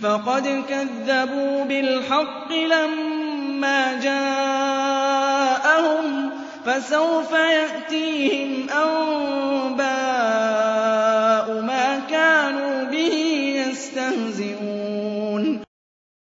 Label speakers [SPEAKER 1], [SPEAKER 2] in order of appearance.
[SPEAKER 1] فَقَدْ كَذَّبُوا بِالْحَقِّ لَمَّا جَاءَهُمْ ۖ فَسَوْفَ يَأْتِيهِمْ أَنبَاءُ مَا كَانُوا بِهِ يَسْتَهْزِئُونَ